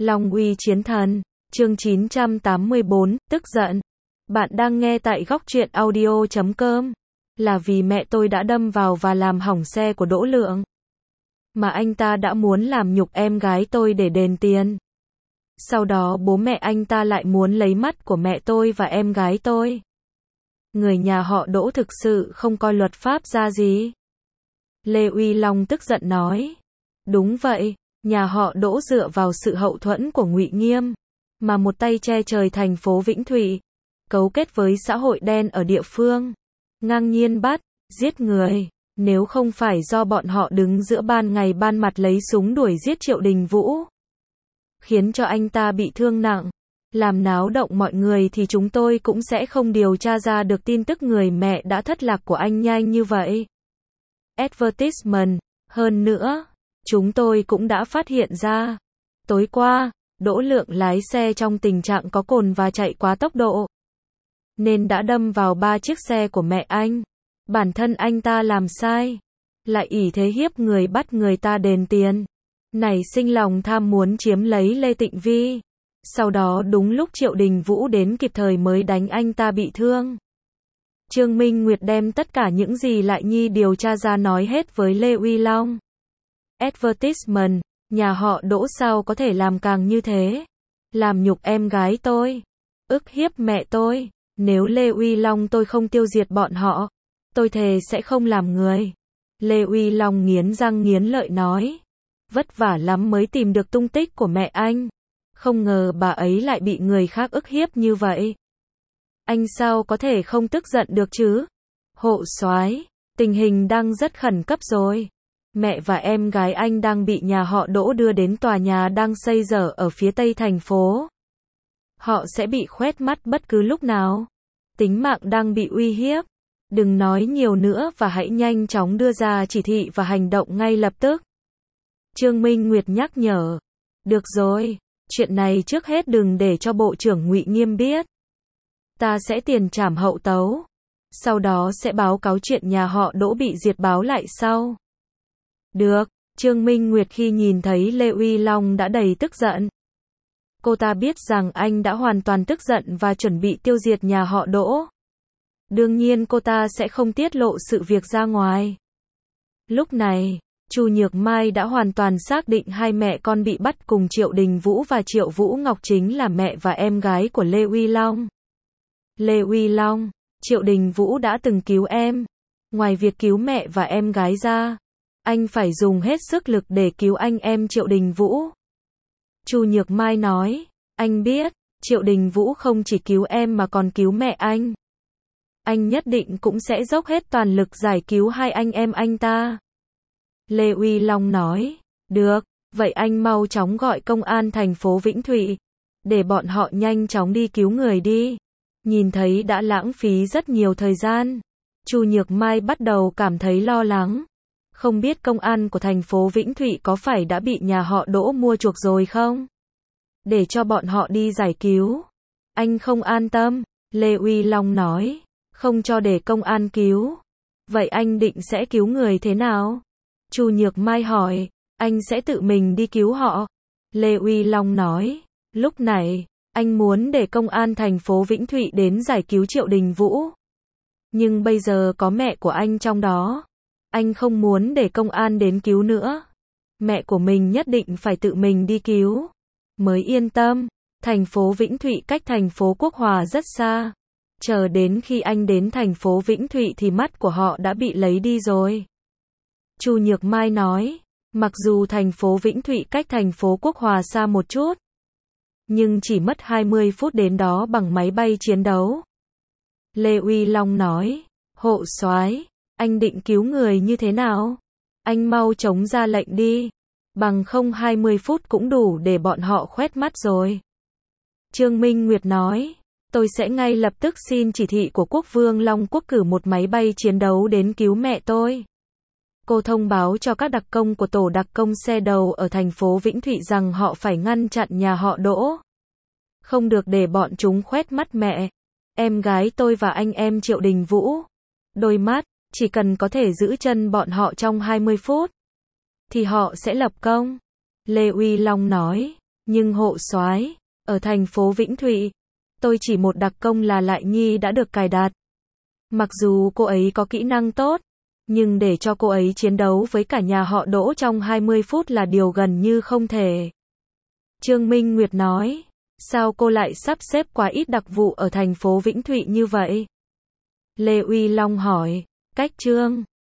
Long uy chiến thần, chương 984, tức giận. Bạn đang nghe tại góc truyện audio.com. Là vì mẹ tôi đã đâm vào và làm hỏng xe của Đỗ Lượng. Mà anh ta đã muốn làm nhục em gái tôi để đền tiền. Sau đó bố mẹ anh ta lại muốn lấy mắt của mẹ tôi và em gái tôi. Người nhà họ Đỗ thực sự không coi luật pháp ra gì. Lê Uy Long tức giận nói. Đúng vậy, nhà họ Đỗ dựa vào sự hậu thuẫn của Ngụy Nghiêm, mà một tay che trời thành phố Vĩnh Thụy, cấu kết với xã hội đen ở địa phương, ngang nhiên bắt, giết người. Nếu không phải do bọn họ đứng giữa ban ngày ban mặt lấy súng đuổi giết Triệu Đình Vũ, khiến cho anh ta bị thương nặng, làm náo động mọi người thì chúng tôi cũng sẽ không điều tra ra được tin tức người mẹ đã thất lạc của anh nhanh như vậy. Advertisement, hơn nữa, chúng tôi cũng đã phát hiện ra, tối qua, Đỗ Lượng lái xe trong tình trạng có cồn và chạy quá tốc độ, nên đã đâm vào 3 chiếc xe của mẹ anh. Bản thân anh ta làm sai, lại ỷ thế hiếp người bắt người ta đền tiền, nảy sinh lòng tham muốn chiếm lấy Lê Tịnh Vi. Sau đó đúng lúc Triệu Đình Vũ đến kịp thời mới đánh anh ta bị thương. Trương Minh Nguyệt đem tất cả những gì Lại Nhi điều tra ra nói hết với Lê Uy Long. Advertisement, nhà họ Đỗ sao có thể làm càng như thế? Làm nhục em gái tôi, ức hiếp mẹ tôi. Nếu Lê Uy Long tôi không tiêu diệt bọn họ, tôi thề sẽ không làm người. Lê Uy Long nghiến răng nghiến lợi nói. Vất vả lắm mới tìm được tung tích của mẹ anh. Không ngờ bà ấy lại bị người khác ức hiếp như vậy. Anh sao có thể không tức giận được chứ? Hộ soái, tình hình đang rất khẩn cấp rồi. Mẹ và em gái anh đang bị nhà họ Đỗ đưa đến tòa nhà đang xây dở ở phía tây thành phố. Họ sẽ bị khoét mắt bất cứ lúc nào. Tính mạng đang bị uy hiếp. Đừng nói nhiều nữa và hãy nhanh chóng đưa ra chỉ thị và hành động ngay lập tức. Trương Minh Nguyệt nhắc nhở. Được rồi, chuyện này trước hết đừng để cho Bộ trưởng Ngụy Nghiêm biết. Ta sẽ tiền trảm hậu tấu. Sau đó sẽ báo cáo chuyện nhà họ Đỗ bị diệt báo lại sau. Được, Trương Minh Nguyệt khi nhìn thấy Lê Uy Long đã đầy tức giận. Cô ta biết rằng anh đã hoàn toàn tức giận và chuẩn bị tiêu diệt nhà họ Đỗ. Đương nhiên cô ta sẽ không tiết lộ sự việc ra ngoài. Lúc này, Chu Nhược Mai đã hoàn toàn xác định hai mẹ con bị bắt cùng Triệu Đình Vũ và Triệu Vũ Ngọc chính là mẹ và em gái của Lê Uy Long. Lê Uy Long, Triệu Đình Vũ đã từng cứu em. Ngoài việc cứu mẹ và em gái ra, anh phải dùng hết sức lực để cứu anh em Triệu Đình Vũ. Chu Nhược Mai nói, anh biết, Triệu Đình Vũ không chỉ cứu em mà còn cứu mẹ anh. Anh nhất định cũng sẽ dốc hết toàn lực giải cứu hai anh em anh ta. Lê Uy Long nói, được, vậy anh mau chóng gọi công an thành phố Vĩnh Thụy, để bọn họ nhanh chóng đi cứu người đi. Nhìn thấy đã lãng phí rất nhiều thời gian, Chu Nhược Mai bắt đầu cảm thấy lo lắng. Không biết công an của thành phố Vĩnh Thụy có phải đã bị nhà họ Đỗ mua chuộc rồi không? Để cho bọn họ đi giải cứu. Anh không an tâm, Lê Uy Long nói, không cho để công an cứu. Vậy anh định sẽ cứu người thế nào? Chu Nhược Mai hỏi, anh sẽ tự mình đi cứu họ. Lê Uy Long nói, lúc này, anh muốn để công an thành phố Vĩnh Thụy đến giải cứu Triệu Đình Vũ. Nhưng bây giờ có mẹ của anh trong đó. Anh không muốn để công an đến cứu nữa. Mẹ của mình nhất định phải tự mình đi cứu. Mới yên tâm. Thành phố Vĩnh Thụy cách thành phố Quốc Hòa rất xa. Chờ đến khi anh đến thành phố Vĩnh Thụy thì mắt của họ đã bị lấy đi rồi. Chu Nhược Mai nói, mặc dù thành phố Vĩnh Thụy cách thành phố Quốc Hòa xa một chút, nhưng chỉ mất 20 phút đến đó bằng máy bay chiến đấu. Lê Uy Long nói, hộ soái, anh định cứu người như thế nào? Anh mau chống ra lệnh đi. Bằng không 20 phút cũng đủ để bọn họ khoét mắt rồi. Trương Minh Nguyệt nói, tôi sẽ ngay lập tức xin chỉ thị của Quốc vương Long Quốc cử một máy bay chiến đấu đến cứu mẹ tôi. Cô thông báo cho các đặc công của tổ đặc công xe đầu ở thành phố Vĩnh Thụy rằng họ phải ngăn chặn nhà họ Đỗ. Không được để bọn chúng khoét mắt mẹ, em gái tôi và anh em Triệu Đình Vũ. Đôi mắt, chỉ cần có thể giữ chân bọn họ trong 20 phút, thì họ sẽ lập công. Lê Uy Long nói, Nhưng hộ soái ở thành phố Vĩnh Thụy, tôi chỉ một đặc công là Lại Nhi đã được cài đặt. Mặc dù cô ấy có kỹ năng tốt, nhưng để cho cô ấy chiến đấu với cả nhà họ Đỗ trong 20 phút là điều gần như không thể. Trương Minh Nguyệt nói, sao cô lại sắp xếp quá ít đặc vụ ở thành phố Vĩnh Thụy như vậy? Lê Uy Long hỏi, cách Trương